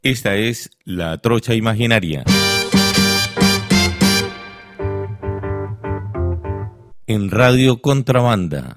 Esta es La Trocha Imaginaria. En Radio Contrabanda.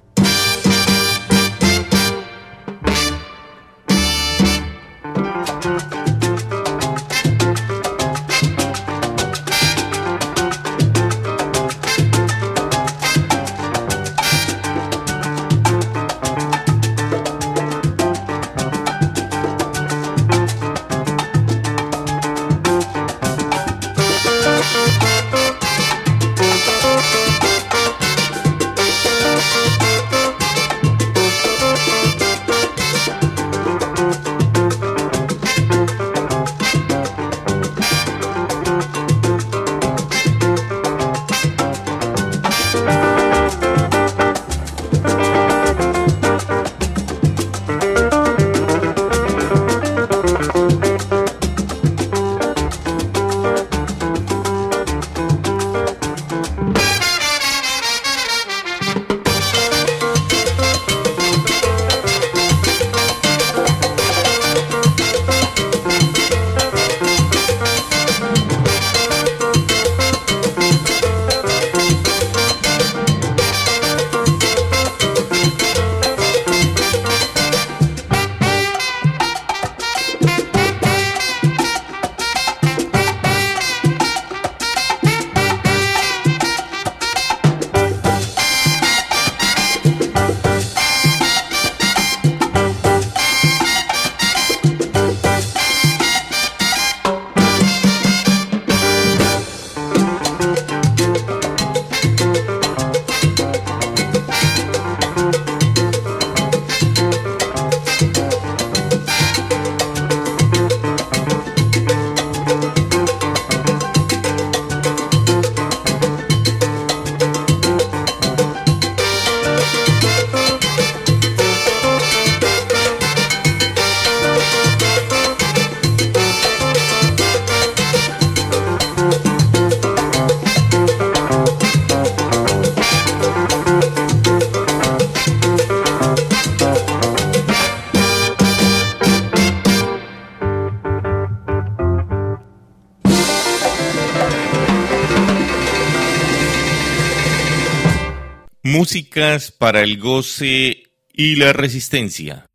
Músicas para el goce y la resistencia.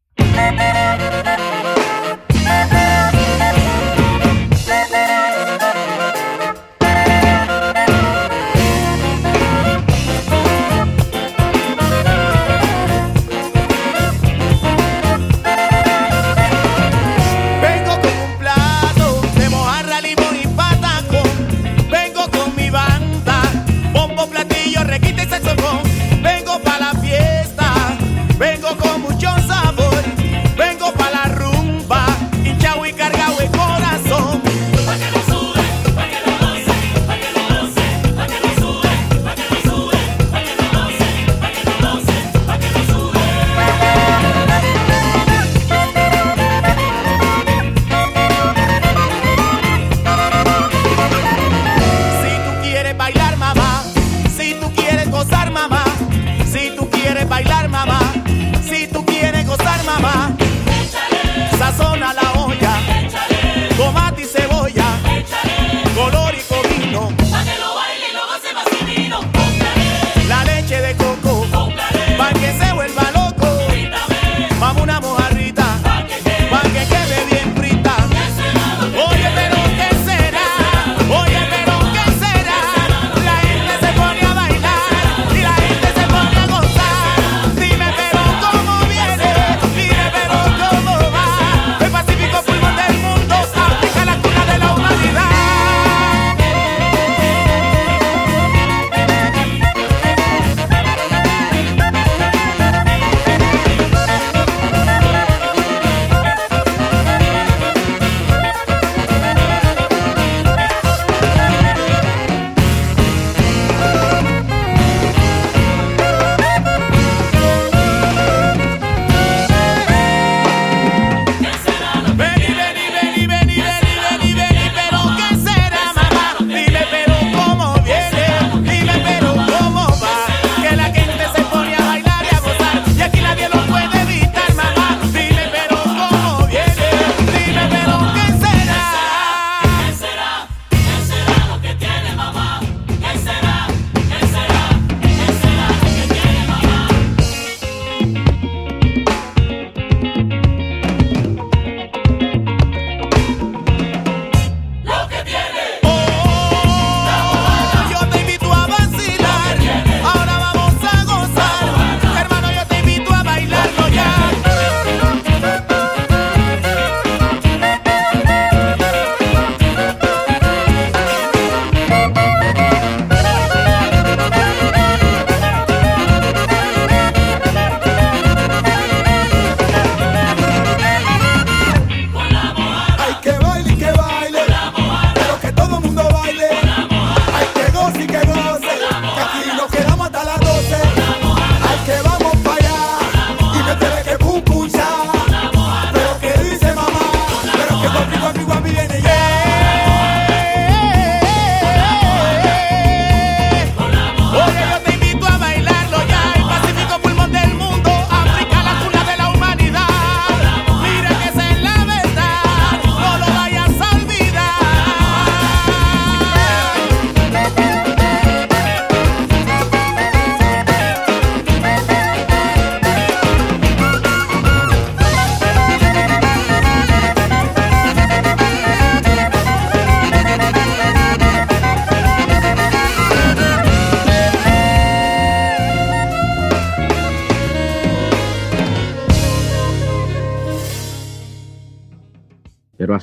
Vengo pa' la fiesta, vengo con mucho sabor, vengo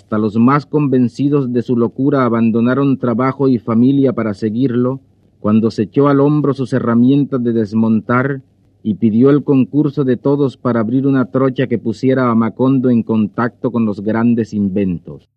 hasta los más convencidos de su locura abandonaron trabajo y familia para seguirlo, cuando se echó al hombro sus herramientas de desmontar y pidió el concurso de todos para abrir una trocha que pusiera a Macondo en contacto con los grandes inventos.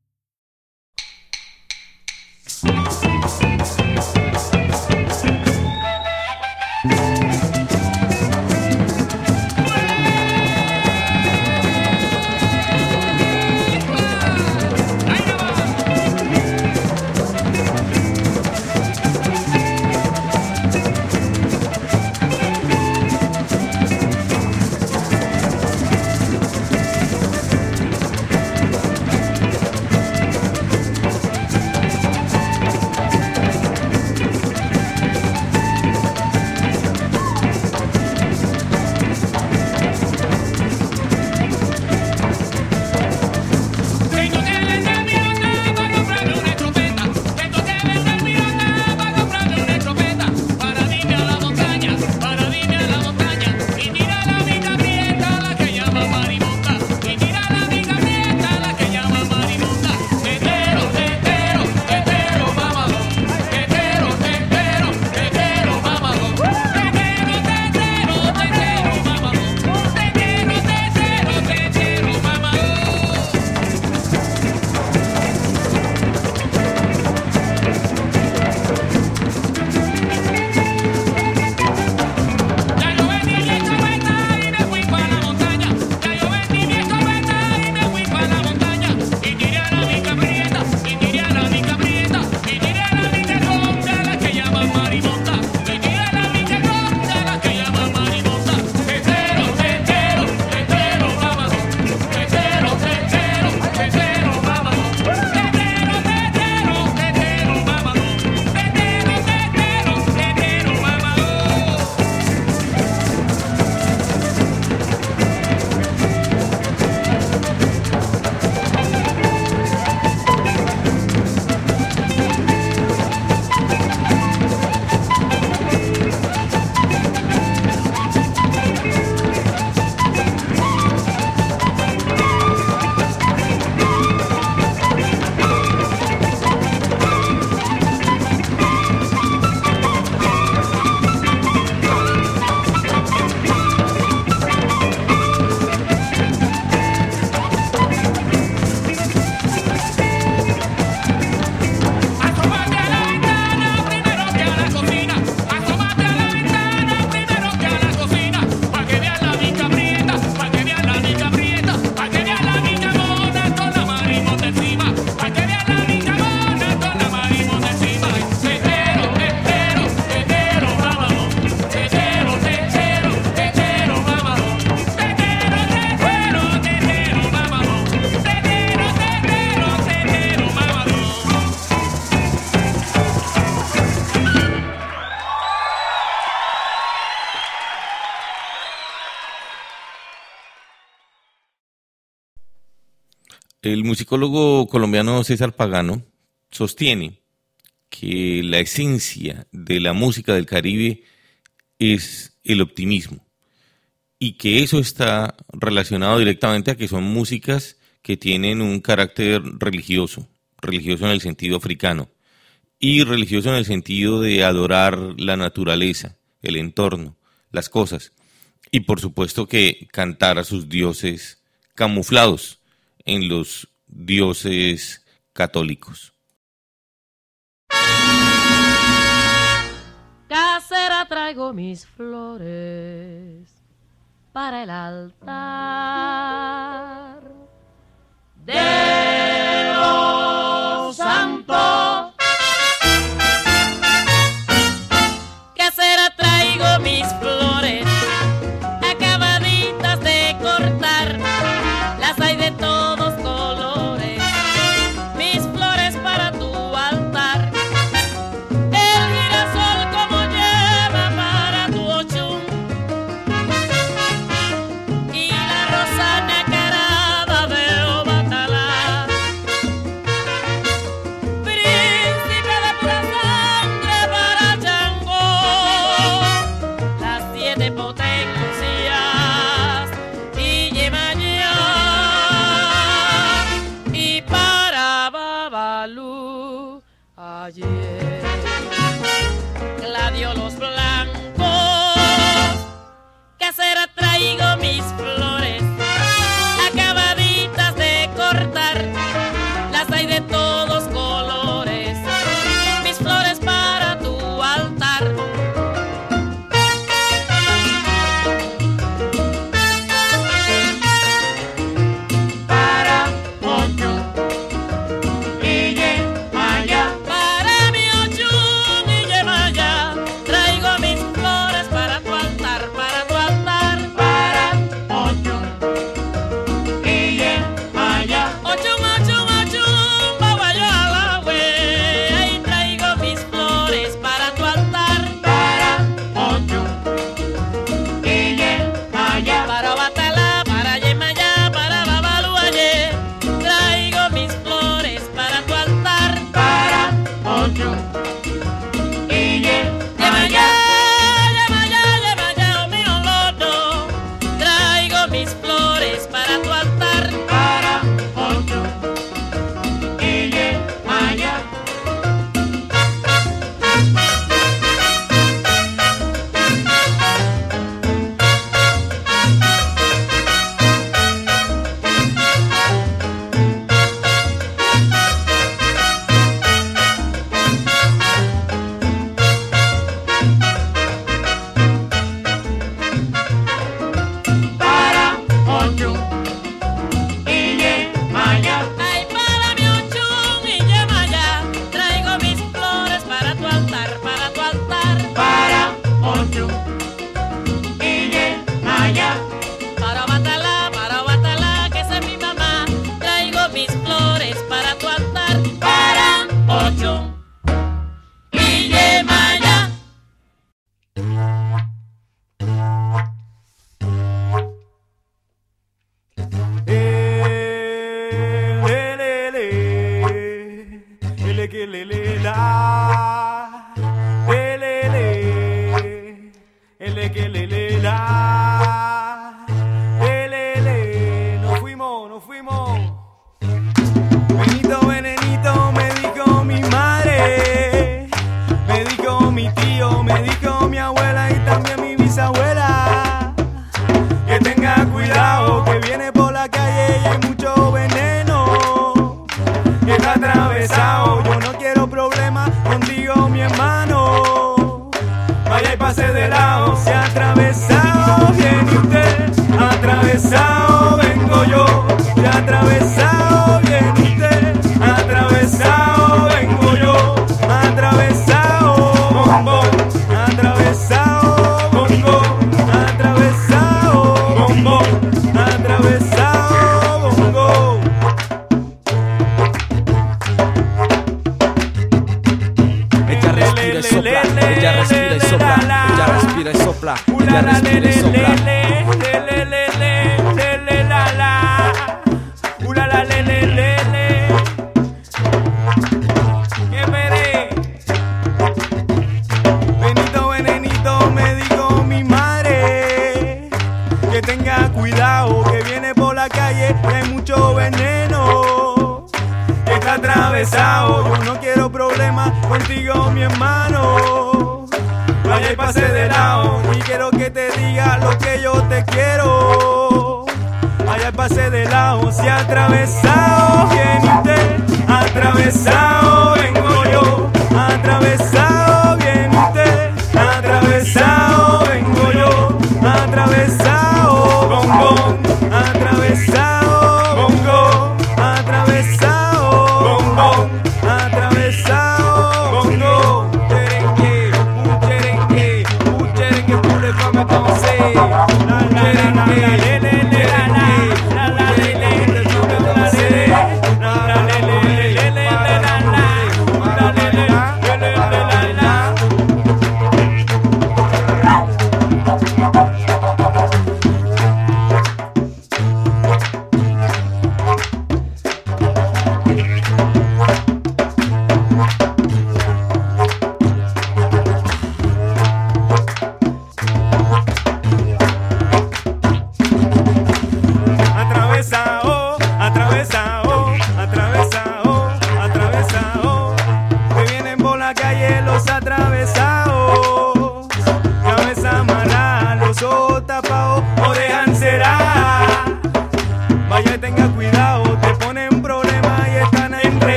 El musicólogo colombiano César Pagano sostiene que la esencia de la música del Caribe es el optimismo y que eso está relacionado directamente a que son músicas que tienen un carácter religioso, religioso en el sentido africano y religioso en el sentido de adorar la naturaleza, el entorno, las cosas y por supuesto que cantar a sus dioses camuflados en los dioses católicos. Casera, traigo mis flores para el altar de los santos. Casera, traigo mis flores acabaditas de cortar. Las hay de todos colores, mis flores para tu altar. El girasol como lleva para tu ochum y la rosa nacarada de Obatalá. ayer. Gladiolos blancos, casera traigo mis flores, acabaditas de cortar, las hay de todos colores, mis flores para tu altar.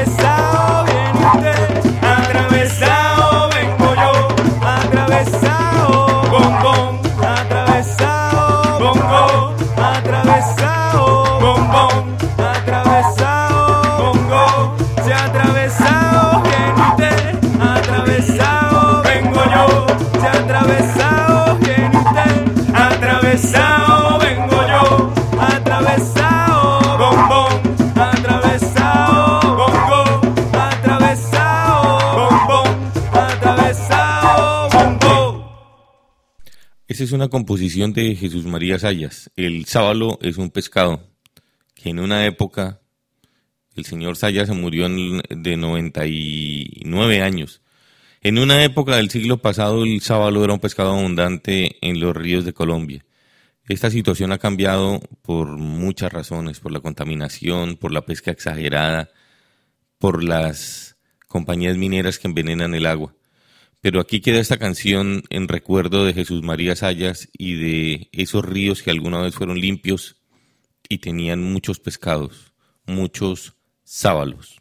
atravesado viene usted, atravesado vengo yo, atravesado bombón, atravesado bongo, atravesado bombón, atravesado bongo, se ha atravesado viene usted, atravesado vengo yo, se ha atravesado viene usted, atravesado vengo yo, atravesado bombón, atravesado bongo, atravesado bombón, atravesado bongo. Esa es una composición de Jesús María Zayas. El sábalo es un pescado que en una época, el señor Zayas se murió de 99 años. En una época del siglo pasado, el sábalo era un pescado abundante en los ríos de Colombia. Esta situación ha cambiado por muchas razones, por la contaminación, por la pesca exagerada, por las compañías mineras que envenenan el agua. Pero aquí queda esta canción en recuerdo de Jesús María Zayas y de esos ríos que alguna vez fueron limpios y tenían muchos pescados, muchos sábalos.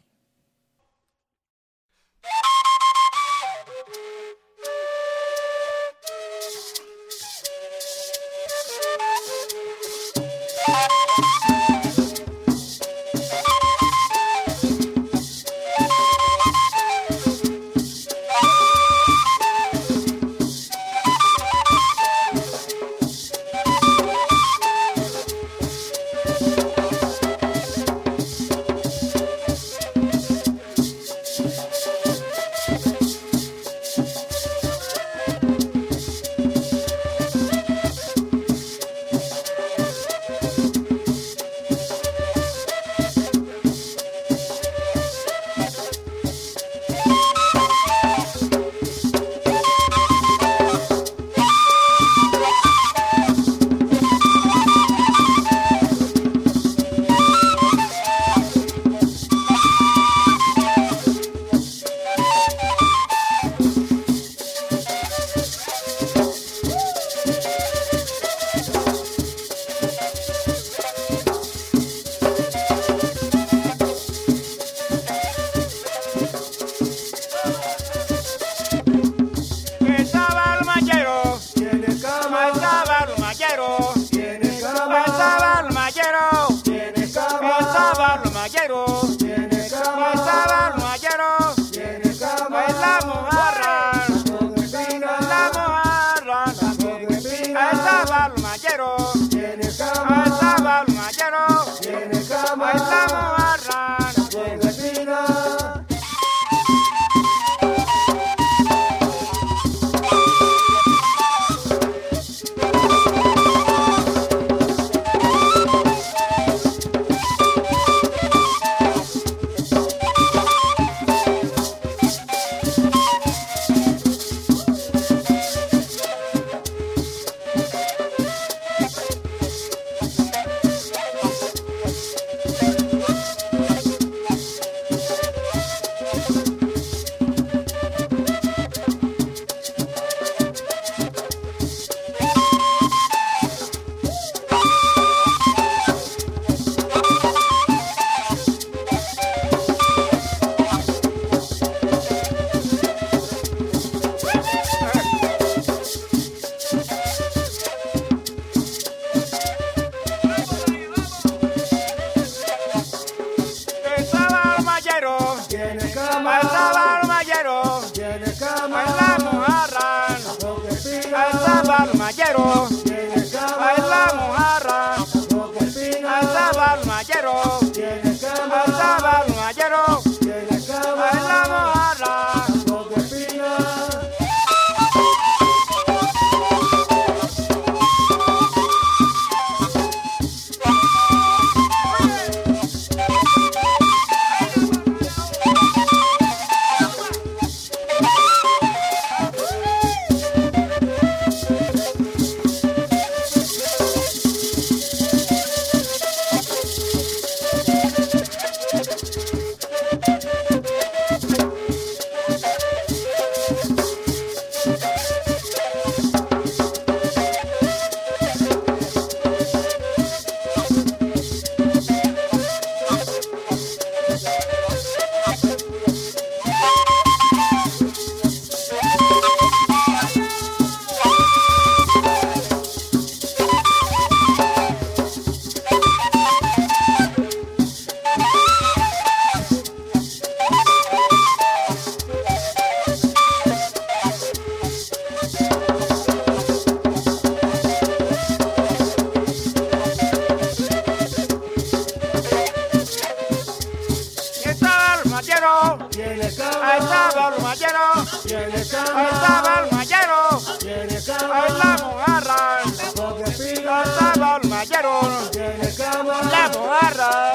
Ahí estaba el mallero, ahí estaba el mallero, ahí la mojarra, ahí estaba el mallero, la mojarra.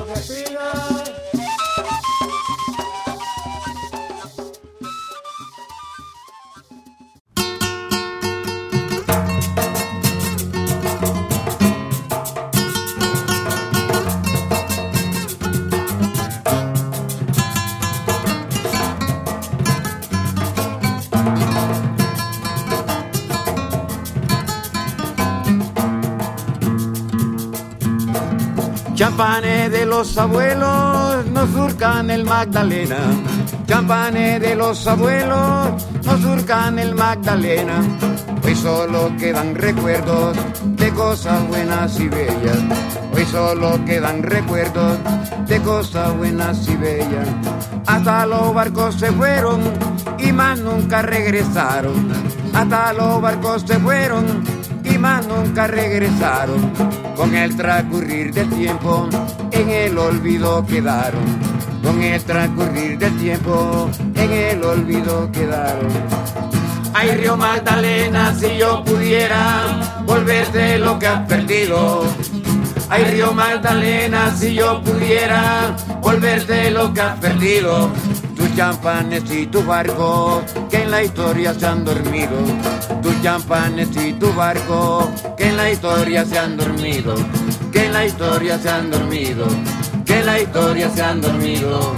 Champanes de los abuelos nos surcan el Magdalena. Champanes de los abuelos nos surcan el Magdalena. Hoy solo quedan recuerdos de cosas buenas y bellas. Hoy solo quedan recuerdos de cosas buenas y bellas. Hasta los barcos se fueron y más nunca regresaron. Hasta los barcos se fueron y más nunca regresaron. Con el transcurrir del tiempo en el olvido quedaron. Con el transcurrir del tiempo en el olvido quedaron. Ay, Río Magdalena, si yo pudiera volverte lo que has perdido. Ay, Río Magdalena, si yo pudiera volverte lo que has perdido. Tus champanes y tu barco que en la historia se han dormido. Tus champanes y tu barco que en la historia se han dormido. Que en la historia se han dormido. Que en la historia se han dormido.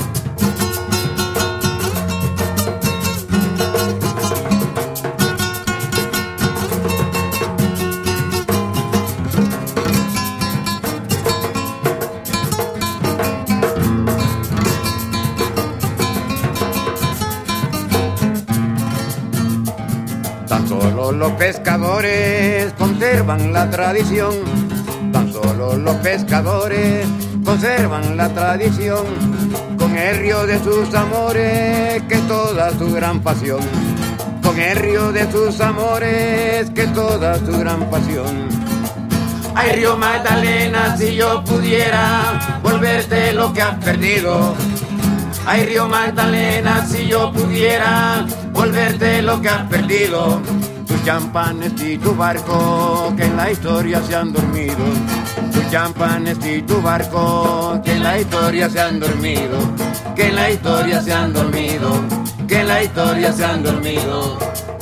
Tan solo los pescadores conservan la tradición. Tan solo los pescadores conservan la tradición. Con el río de sus amores, que es toda su gran pasión. Con el río de sus amores, que es toda su gran pasión. Ay, Río Magdalena, si yo pudiera volverte lo que has perdido. Ay, Río Magdalena, si yo pudiera volverte lo que has perdido. Tus champanes y tu barco que en la historia se han dormido. Tus champanes y tu barco que en la historia se han dormido. Que en la historia se han dormido. Que en la historia se han dormido.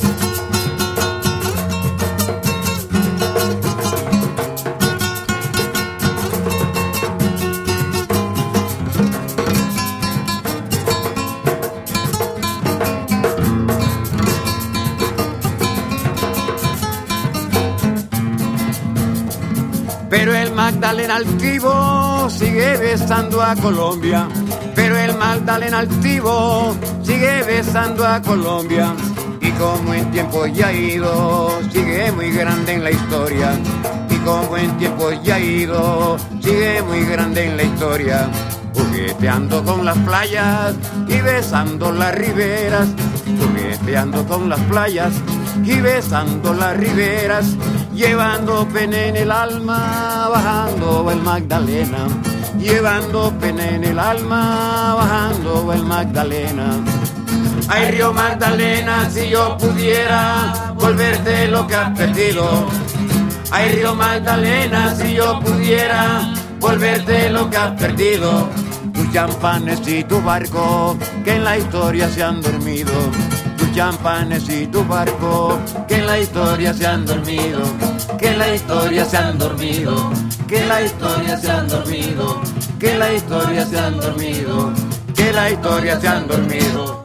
Pero el Magdalena altivo sigue besando a Colombia. Pero el Magdalena altivo sigue besando a Colombia. Y como en tiempo ya ha ido, sigue muy grande en la historia. Y como en tiempo ya ha ido, sigue muy grande en la historia. Jugueteando con las playas y besando las riberas. Jugueteando con las playas y besando las riberas. Llevando pena en el alma, bajando el Magdalena. Llevando pena en el alma, bajando el Magdalena. Ay, Río Magdalena, si yo pudiera volverte lo que has perdido. Ay, Río Magdalena, si yo pudiera volverte lo que has perdido. Tus champanes y tu barco que en la historia se han dormido. Tus champanes y tu barco que en la historia se han dormido. Que en la historia se han dormido. Que en la historia se han dormido. Que en la historia se han dormido. Que en la historia se han dormido.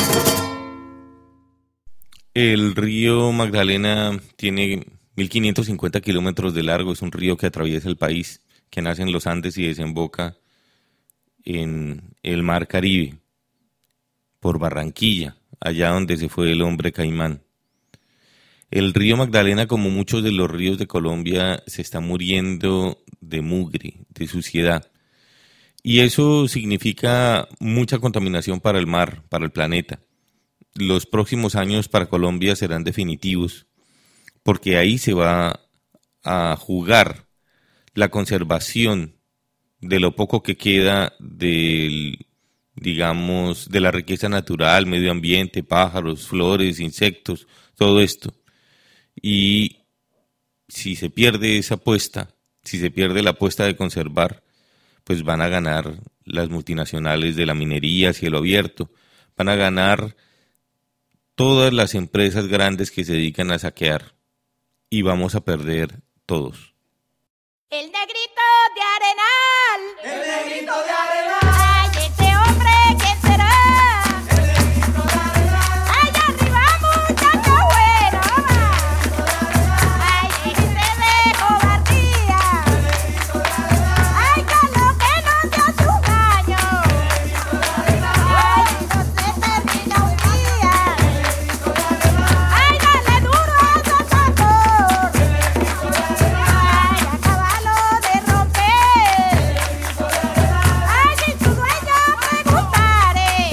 El río Magdalena tiene 1550 kilómetros de largo. Es un río que atraviesa el país, que nace en los Andes y desemboca en el Mar Caribe, por Barranquilla, allá donde se fue el hombre caimán. El río Magdalena, como muchos de los ríos de Colombia, se está muriendo de mugre, de suciedad. Y eso significa mucha contaminación para el mar, para el planeta. Los próximos años para Colombia serán definitivos, porque ahí se va a jugar la conservación de lo poco que queda de digamos, de la riqueza natural, medio ambiente, pájaros, flores, insectos, todo esto. Y si se pierde esa apuesta, si se pierde la apuesta de conservar, pues van a ganar las multinacionales de la minería a cielo abierto, van a ganar todas las empresas grandes que se dedican a saquear y vamos a perder todos. El negrito de Arenal. El negrito de Arenal. Ay, ese hombre, ¿quién será? El negrito de Arenal. Allá arriba, muchacho bueno. Ay, déjese de cobardía. Ay, que lo que no se hace un daño. Ay, no se termina un día. Ay, dale duro a ese tambor. Ay, acábalo de romper. Ay, si tu dueño preguntare. Ay,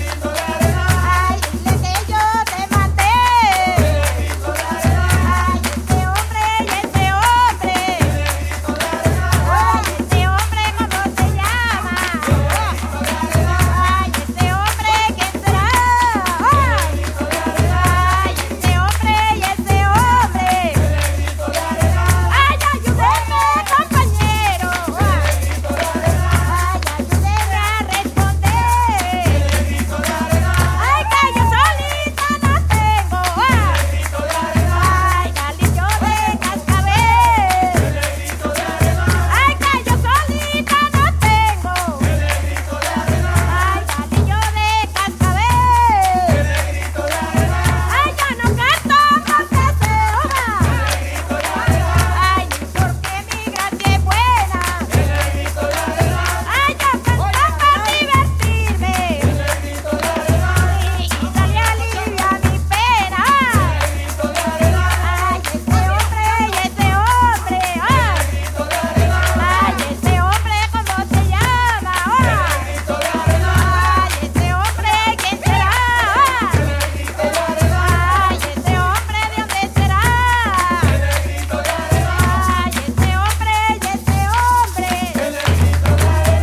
dile que yo te mandé. Ay, ese hombre y ese hombre. Ay, ese hombre, ¿cómo se llama? Ay, ese hombre, ¿quién será? Ay, ese hombre y ese hombre. Ay, ayúdeme, compañero. Ay, ayúdeme a responder. Ay, que yo solita no tengo. Ay, galillo de cascabel. Ay, que yo solita no tengo. Ay, galillo de cascabel. Ay, yo no canto porque se oda. Ay, ni porque mi gracia es buena. Ay, yo canto para divertirme. Y darle alivio a mi pena. Ay, ese hombre y ese hombre. Ay, ese hombre, ¿cómo se llama? Ay, ese hombre, ¿quién será? Ay, ese hombre, ¿de dónde será? Ay, ese hombre y ese hombre.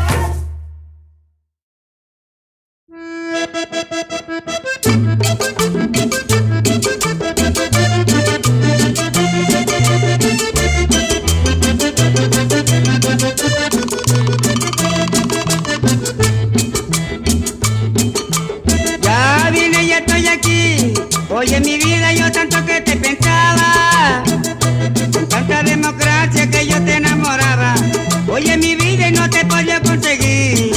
Ya vine, ya estoy aquí. Oye, mi vida, yo tanto que te pensaba. Con tanta democracia que yo te enamoraba. Oye, mi vida, y no te podía conseguir.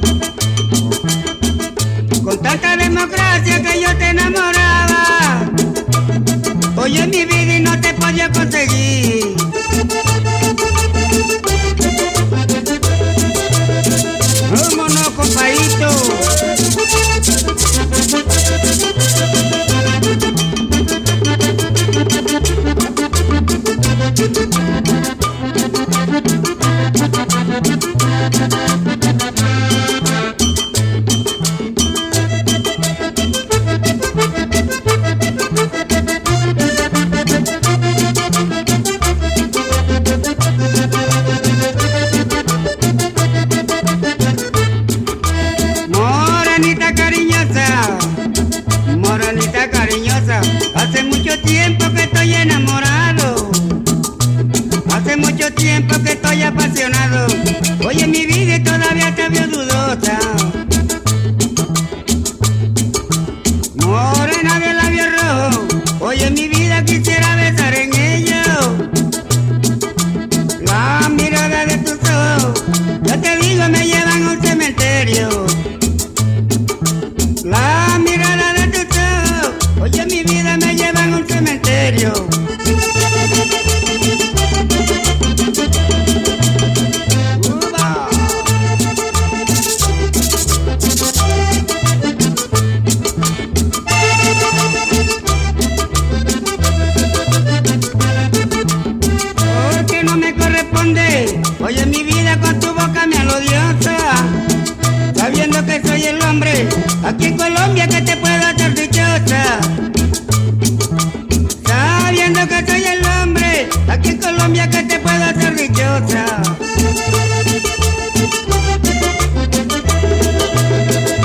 Con tanta democracia que yo te enamoraba. Oye, mi vida, y no te podía conseguir. Vámonos, compadito. Moranita cariñosa, moranita cariñosa, hace mucho tiempo que estoy enamorado, hace mucho tiempo que estoy apasionado. Oye, mi vida, y todavía te veo dudosa. Morena de labios rojos, oye, mi vida, quisiera besar en ellos. La mirada de tus ojos, yo te digo, me llevan a un cementerio. La mirada de tus ojos, oye, mi vida, me llevan a un cementerio. ¡Uba! Porque no me corresponde, oye, mi vida, con tu boca me alodiosa. Sabiendo que soy el hombre aquí en Colombia que te puedo hacer dichosa. Sabiendo que soy el hombre aquí en Colombia que te puedo hacer dichosa.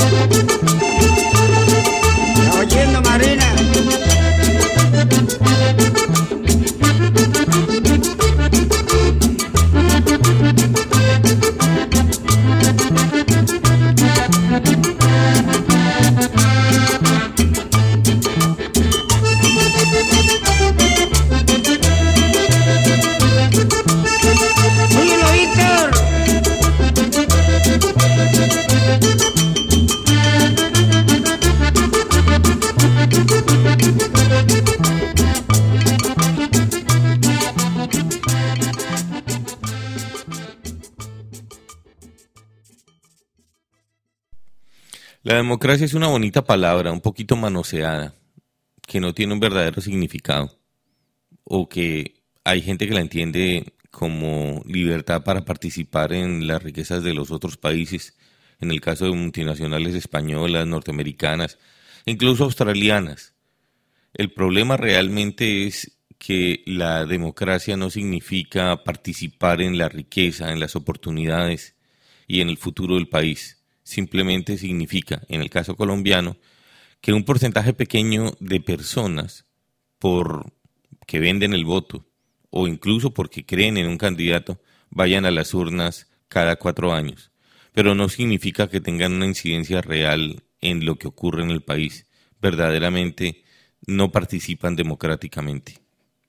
La democracia es una bonita palabra, un poquito manoseada, que no tiene un verdadero significado, o que hay gente que la entiende como libertad para participar en las riquezas de los otros países, en el caso de multinacionales españolas, norteamericanas, incluso australianas. El problema realmente es que la democracia no significa participar en la riqueza, en las oportunidades y en el futuro del país. Simplemente significa, en el caso colombiano, que un porcentaje pequeño de personas, por que venden el voto o incluso porque creen en un candidato, vayan a las urnas cada 4 años. Pero no significa que tengan una incidencia real en lo que ocurre en el país. Verdaderamente no participan democráticamente.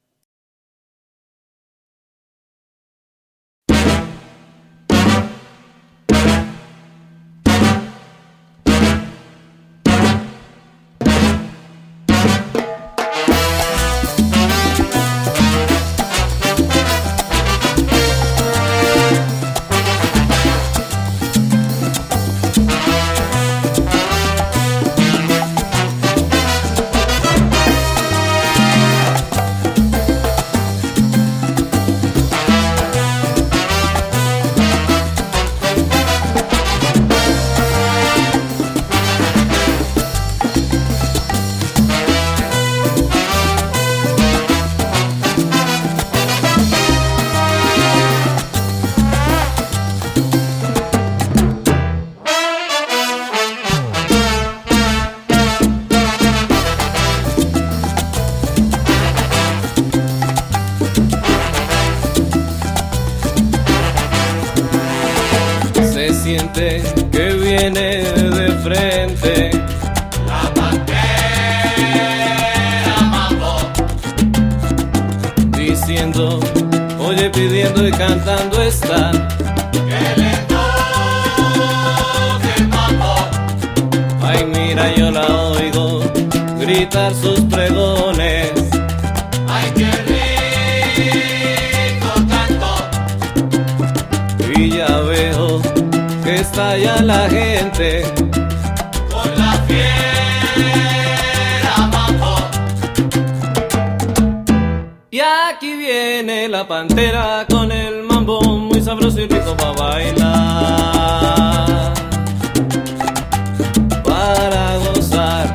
siente que viene de frente. La pantera mambo, Diciendo, oye, pidiendo y cantando está. que le toque el mambo. Ay, mira, yo la oigo gritar sus pregones. Ay, qué rico canto. Y ya veo que está ya la gente. Con la fiera mambo. Y aquí viene la pantera con el mambo muy sabroso y rico para bailar, para gozar.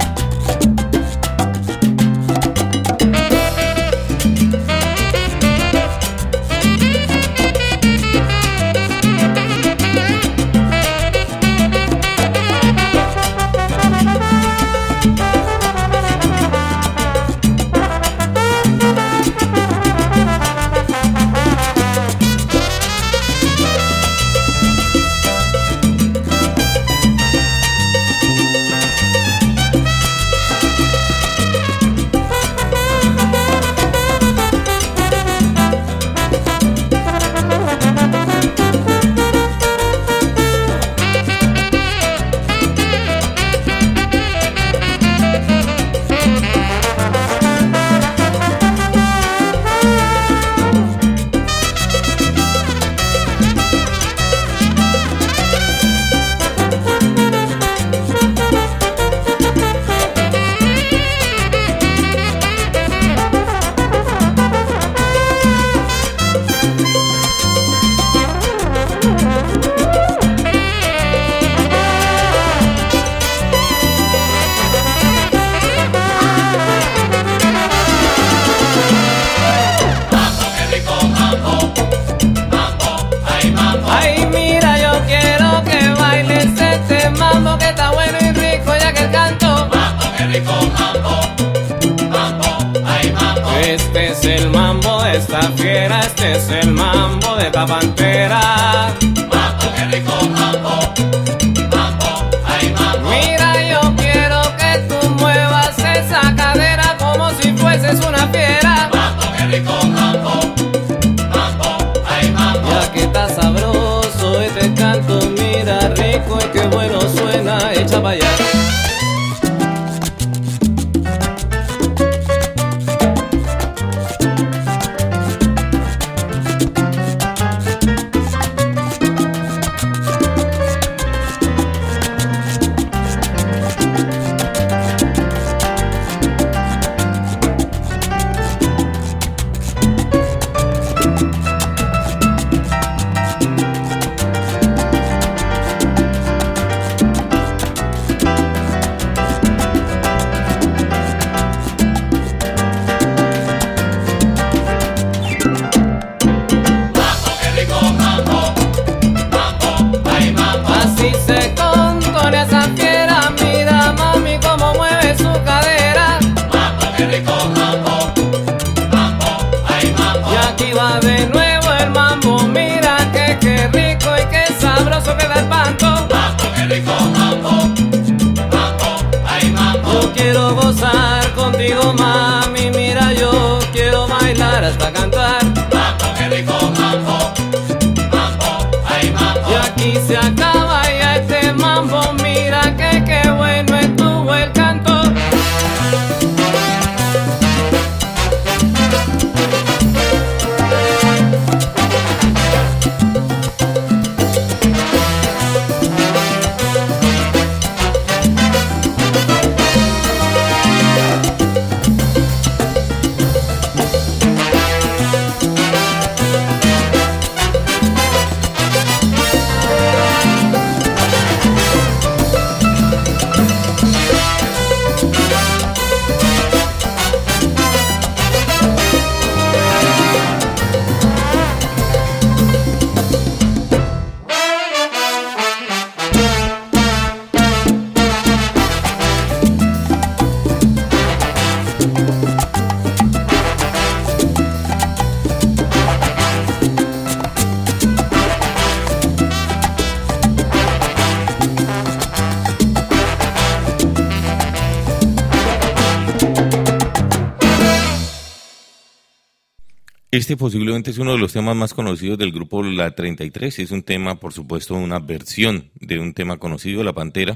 Ay, mira, yo quiero que bailes este mambo que está bueno y rico ya que canto. Mambo, qué rico mambo. Mambo, ay mambo. Este es el mambo de esta fiera, este es el mambo de esta pantera. Mambo, qué rico mambo. Mambo, ay mambo. Mira, yo quiero que tú muevas esa cadera como si fueses una fiera. Mambo, qué rico mambo. Mambo, ay mambo. Ya que está sabroso este canto, mira rico y qué bueno suena, echa para allá. Este posiblemente es uno de los temas más conocidos del grupo La 33. Es un tema, por supuesto, una versión de un tema conocido, La Pantera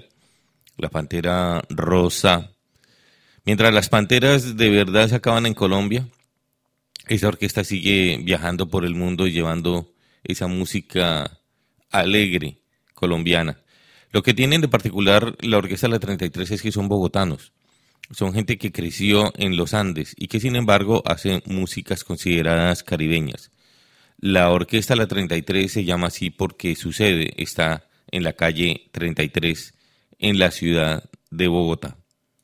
Rosa. Mientras las Panteras de verdad se acaban en Colombia, esa orquesta sigue viajando por el mundo y llevando esa música alegre colombiana. Lo que tienen de particular la orquesta La 33 es que son bogotanos. Son gente que creció en los Andes y que sin embargo hace músicas consideradas caribeñas. La orquesta La 33 se llama así porque su sede está en la calle 33 en la ciudad de Bogotá.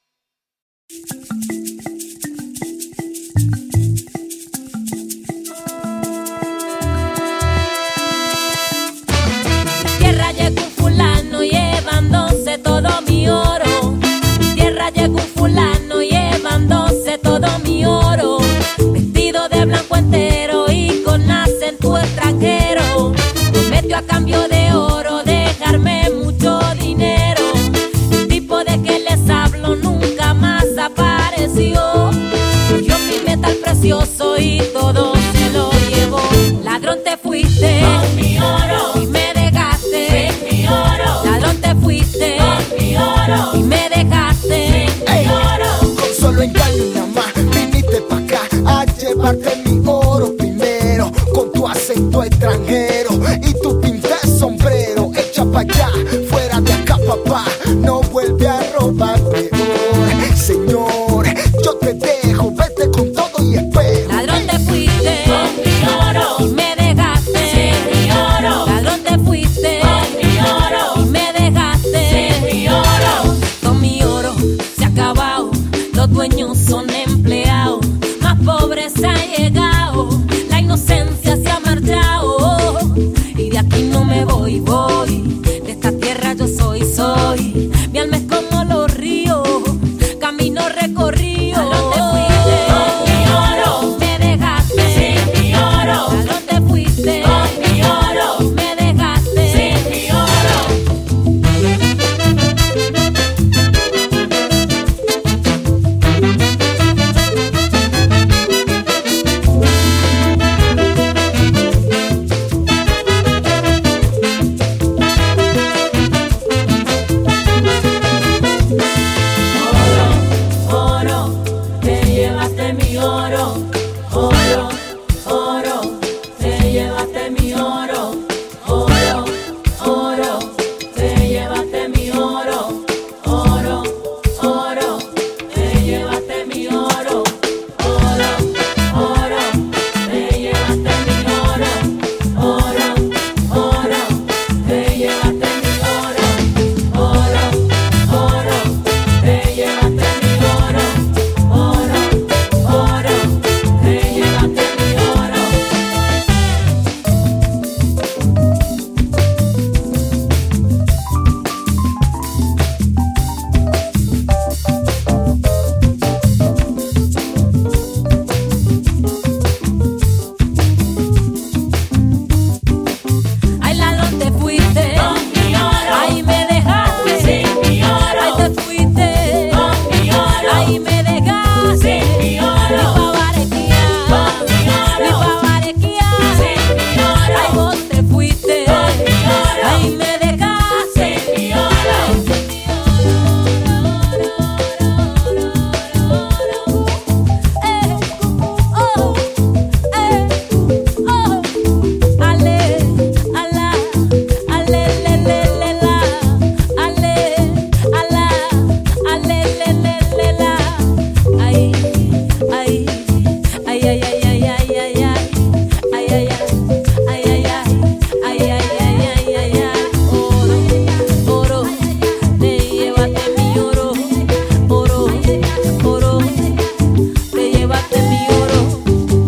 Tierra llegó un fulano llevándose todo mi oro. Tierra llegó un fulano llevándose todo mi oro. Vestido de blanco entero y con acento extranjero. Prometió a cambio de oro dejarme mucho dinero. El tipo de que les hablo nunca más apareció. Yo mi metal precioso y todo se lo llevó. Ladrón te fuiste con mi oro y me dejaste sin mi oro. Ladrón te fuiste con mi oro y me dejaste sin mi oro. Con solo engaño nada más viniste pa' acá a llevarte mi oro primero. Con tu acento extranjero y tu pinta de sombrero. Echa pa' allá, fuera de acá papá, no vuelve a robar peor. Señor, yo te dejo, vete con todo y espero. Ladrón te fuiste con mi oro y me dejaste sin mi oro. Ladrón te fuiste con mi oro y me dejaste sin mi oro. Con mi oro se ha acabado, los dueños son empleados, más pobres ha llegado, la inocencia se ha marchado. Y de aquí no me voy, de esta tierra yo soy. Mi alma es como los ríos, camino recorrido. Ladrón te fuiste con mi oro, me dejaste sin mi oro. Ladrón te fuiste con mi oro, me dejaste sin mi oro, te llevaste mi oro. Oro, oro, te llevaste mi oro. Oro, oro, te llevaste mi oro. Oro, oro, te llevaste mi oro. Oro, oro, te llevaste mi oro. Oro, oro, te llevaste mi oro. Oro, oro, te llevaste mi oro. Oro, oro, te llevaste mi oro. Ay, ladrón te fuiste con mi oro. Ay, me dejaste sin mi oro. Ay, te fuiste con mi oro. Ay, me dejaste sin mi oro. Ni pa' barequear con mi oro. Ni pa' barequear sin mi oro. Ay, vos te fuiste con mi oro. Ay, me dejaste sin mi oro. Ale, ala, ale, le, le, la. Ale, ala, ale, le, la. Ay, ay, ay, ay, ay, ay, ay, ay, ay. Ay, ay, ay, ay, ay, ay, ay, ay, ay, ay, ay. Oro, oro, te llevaste mi oro. Oro, oro, te llevaste mi oro.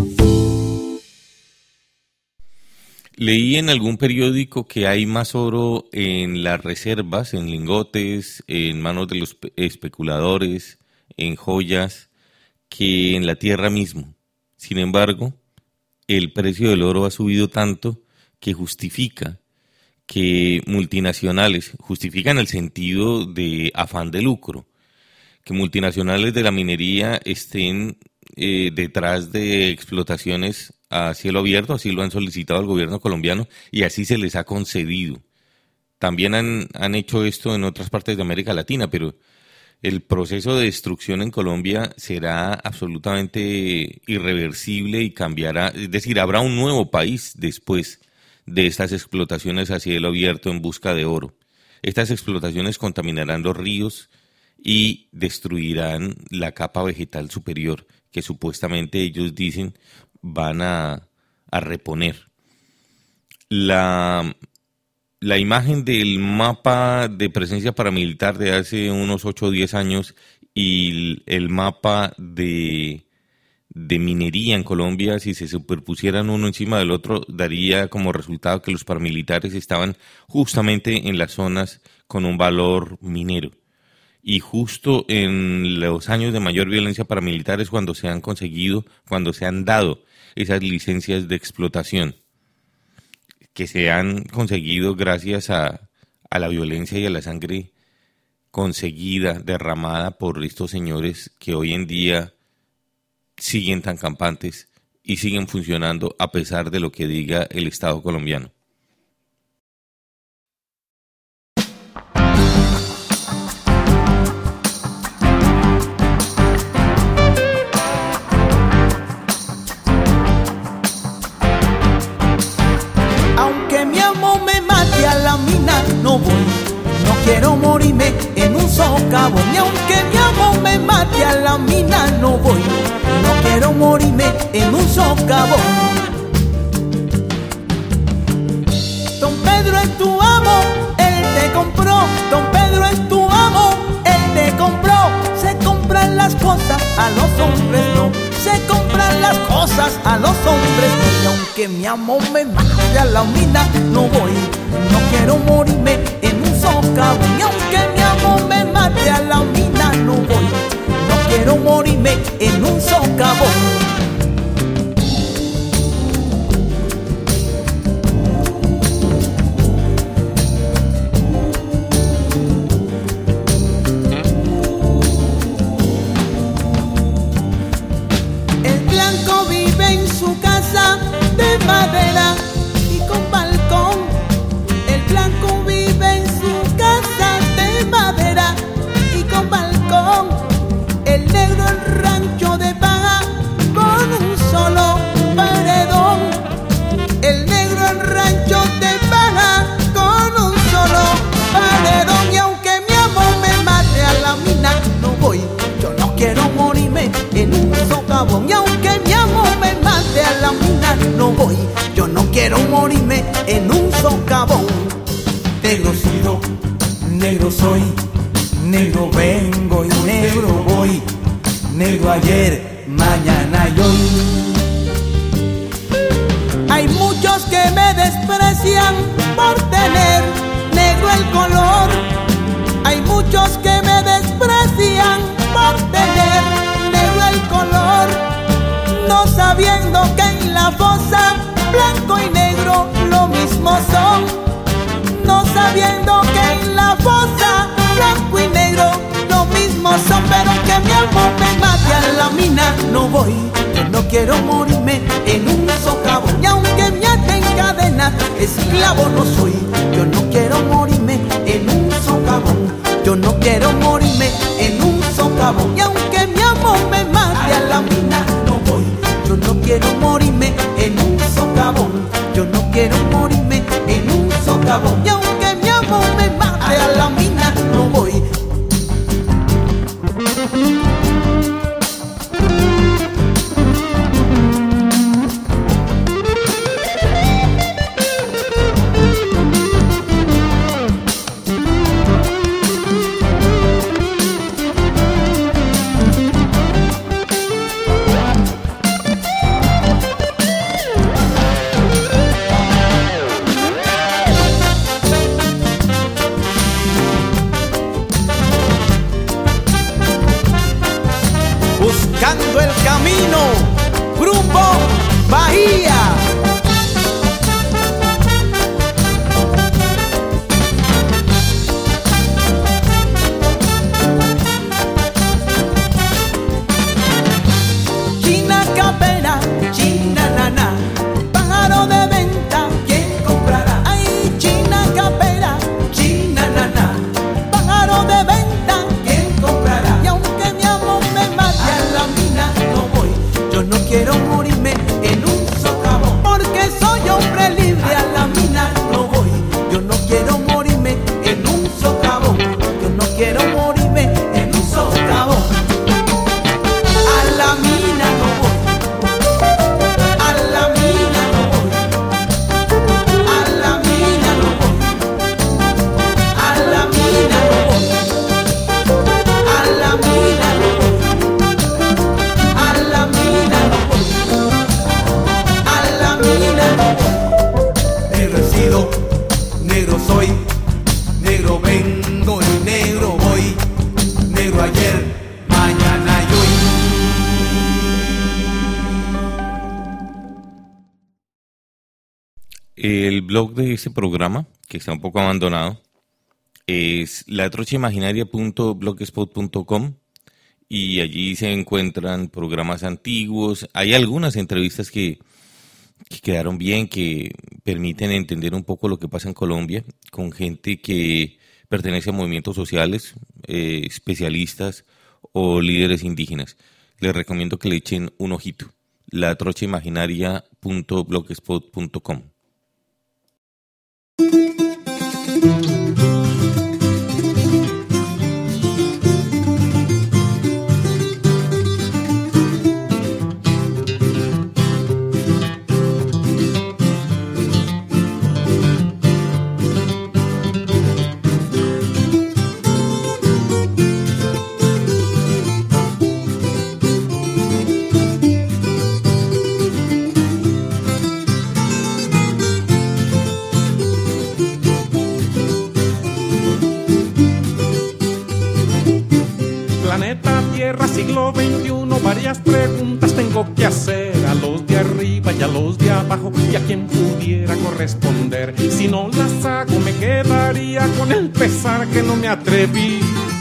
Leí en algún periódico que hay más oro en las reservas, en lingotes, en manos de los especuladores, en joyas, que en la tierra mismo. Sin embargo, el precio del oro ha subido tanto que justifica que multinacionales, justifica en el sentido de afán de lucro, que multinacionales de la minería estén detrás de explotaciones a cielo abierto, así lo han solicitado al gobierno colombiano y así se les ha concedido. También han hecho esto en otras partes de América Latina, pero el proceso de destrucción en Colombia será absolutamente irreversible y cambiará, es decir, habrá un nuevo país después de estas explotaciones a cielo abierto en busca de oro. Estas explotaciones contaminarán los ríos y destruirán la capa vegetal superior que supuestamente ellos dicen van a reponer. La imagen del mapa de presencia paramilitar de hace unos 8 o 10 años y el mapa de minería en Colombia, si se superpusieran uno encima del otro, daría como resultado que los paramilitares estaban justamente en las zonas con un valor minero. Y justo en los años de mayor violencia paramilitar es cuando se han conseguido, cuando se han dado esas licencias de explotación, que se han conseguido gracias a la violencia y a la sangre conseguida, derramada por estos señores que hoy en día siguen tan campantes y siguen funcionando a pesar de lo que diga el Estado colombiano. Aunque mi amor me mate a la mina, no voy. No quiero morirme en un socavón. Y aunque mi amor me mate a la mina, no voy. No quiero morirme en un socavón. Don Pedro es tu amo, él te compró. Don Pedro es tu amo, él te compró. Se compran las cosas, a los hombres no. Se compran las cosas, a los hombres no. Y aunque mi amor me mate a la mina, no voy. No quiero morirme en un socavón. Y aunque mi amor me mate a la mina, no voy. No quiero morirme en un socavón. El blanco vive en su casa de madera y con balcón. El blanco vive en su casa de madera y con balcón. El negro en rancho de paja con un solo paredón. El negro en rancho de paja con un solo paredón. Y aunque mi amor me mate a la mina, no voy. Yo no quiero morirme en un socavón. Y aunque mi amor me mate a la mina, no voy. Yo no quiero morirme en un socavón. Negro sido, negro soy, negro vengo y negro voy. Negro ayer, mañana y hoy. Hay muchos que me desprecian por tener negro el color. Hay muchos que me desprecian por tener negro el color, no sabiendo que en la fosa blanco y negro lo mismo son. No sabiendo que en la fosa blanco y negro lo mismo son. Pero que mi amor me mate a la mina, no voy. Yo no quiero morirme en un socavón. Y aunque me aten cadena, esclavo no soy. Yo no quiero morirme en un socavón. Yo no quiero morirme en un socavón. Y aunque mi amor me mate a la mina, no voy. Yo no quiero morirme en un socavón. Yo no quiero morirme en un socavón. Y aunque mi amor me mate a la mina, no voy. Buscando el camino, Grupo Bahía. China capera, china nana, El blog de este programa, que está un poco abandonado, es latrochaimaginaria.blogspot.com y allí se encuentran programas antiguos. Hay algunas entrevistas que quedaron bien, que permiten entender un poco lo que pasa en Colombia, con gente que pertenece a movimientos sociales, especialistas o líderes indígenas. Les recomiendo que le echen un ojito. latrochaimaginaria.blogspot.com. Siglo XXI, varias preguntas tengo que hacer a los de arriba y a los de abajo y a quien pudiera corresponder. Si no las hago me quedaría con el pesar que no me atreví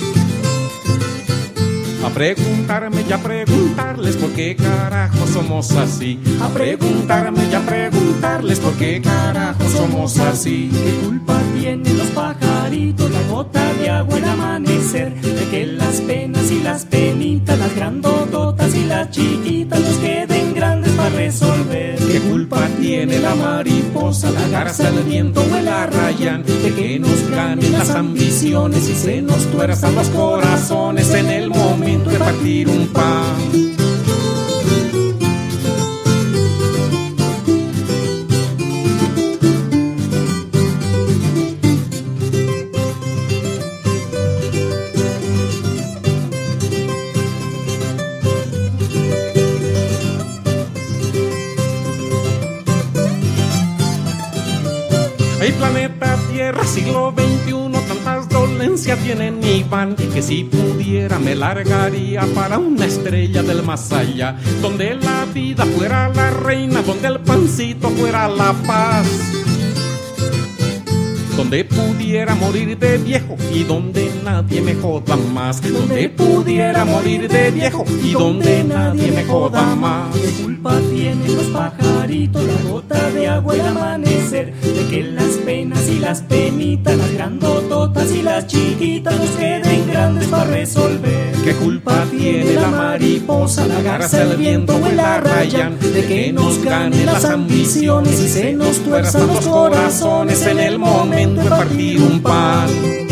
a preguntarme y a preguntarles por qué carajo somos así. A preguntarme y a preguntarles por qué carajo somos así. ¿Qué culpa tienen los pajaritos, la gota de agua, el amanecer? De que las penas y las penitas, las grandototas y las chiquitas nos queden grandes para resolver. ¿Qué culpa tiene la mariposa, la garza, el viento o el arrayán? De que nos ganen las ambiciones y se nos tuerzan los corazones en el momento de partir un pan. El planeta Tierra, siglo XXI, tantas dolencias tienen y van, que si pudiera me largaría para una estrella del más allá, donde la vida fuera la reina, donde el pancito fuera la paz, donde pudiera morir de viejo y donde nadie me joda más, donde pudiera morir de viejo y donde nadie me joda más. ¿Qué culpa tienen los pajaritos, la gota de agua, el amanecer? De que las penas y las penitas, las grandototas y las chiquitas nos queden grandes para resolver. ¿Qué culpa tiene la mariposa, la garza, el viento o el arrayán? De que nos ganen las ambiciones y se nos tuerzan los corazones en el momento de partir un pan.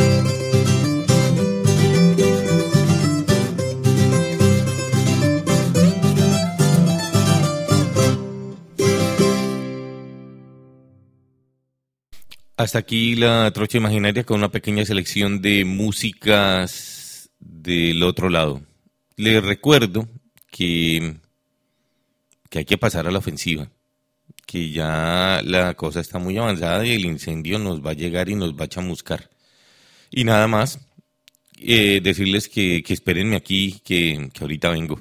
Hasta aquí la trocha imaginaria con una pequeña selección de músicas del otro lado. Les recuerdo que hay que pasar a la ofensiva, que ya la cosa está muy avanzada y el incendio nos va a llegar y nos va a chamuscar. Y nada más, decirles que espérenme aquí, que ahorita vengo.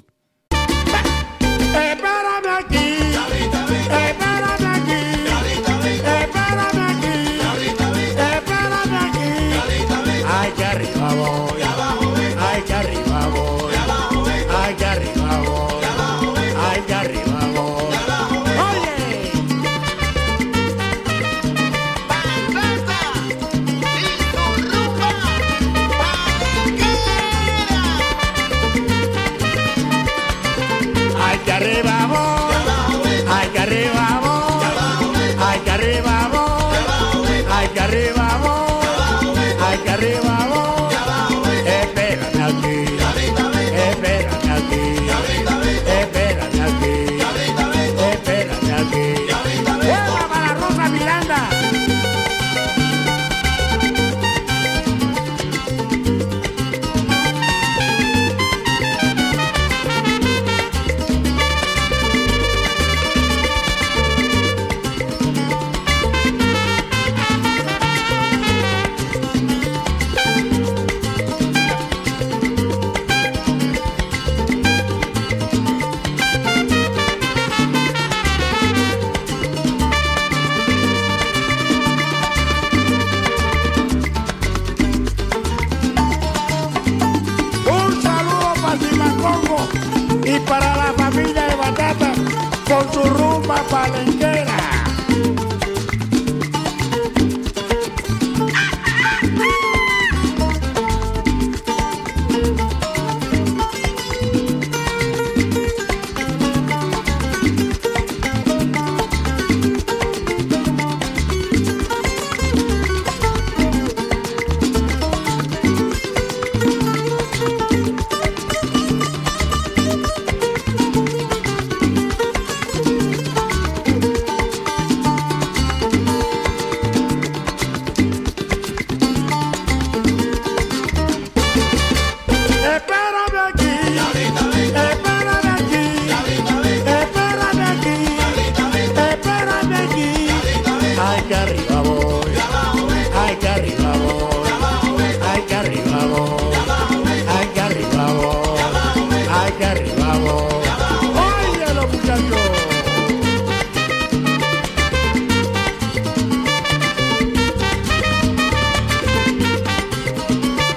y para la familia de Batata con su rumba palenquera.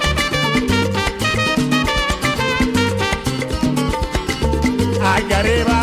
Arriba.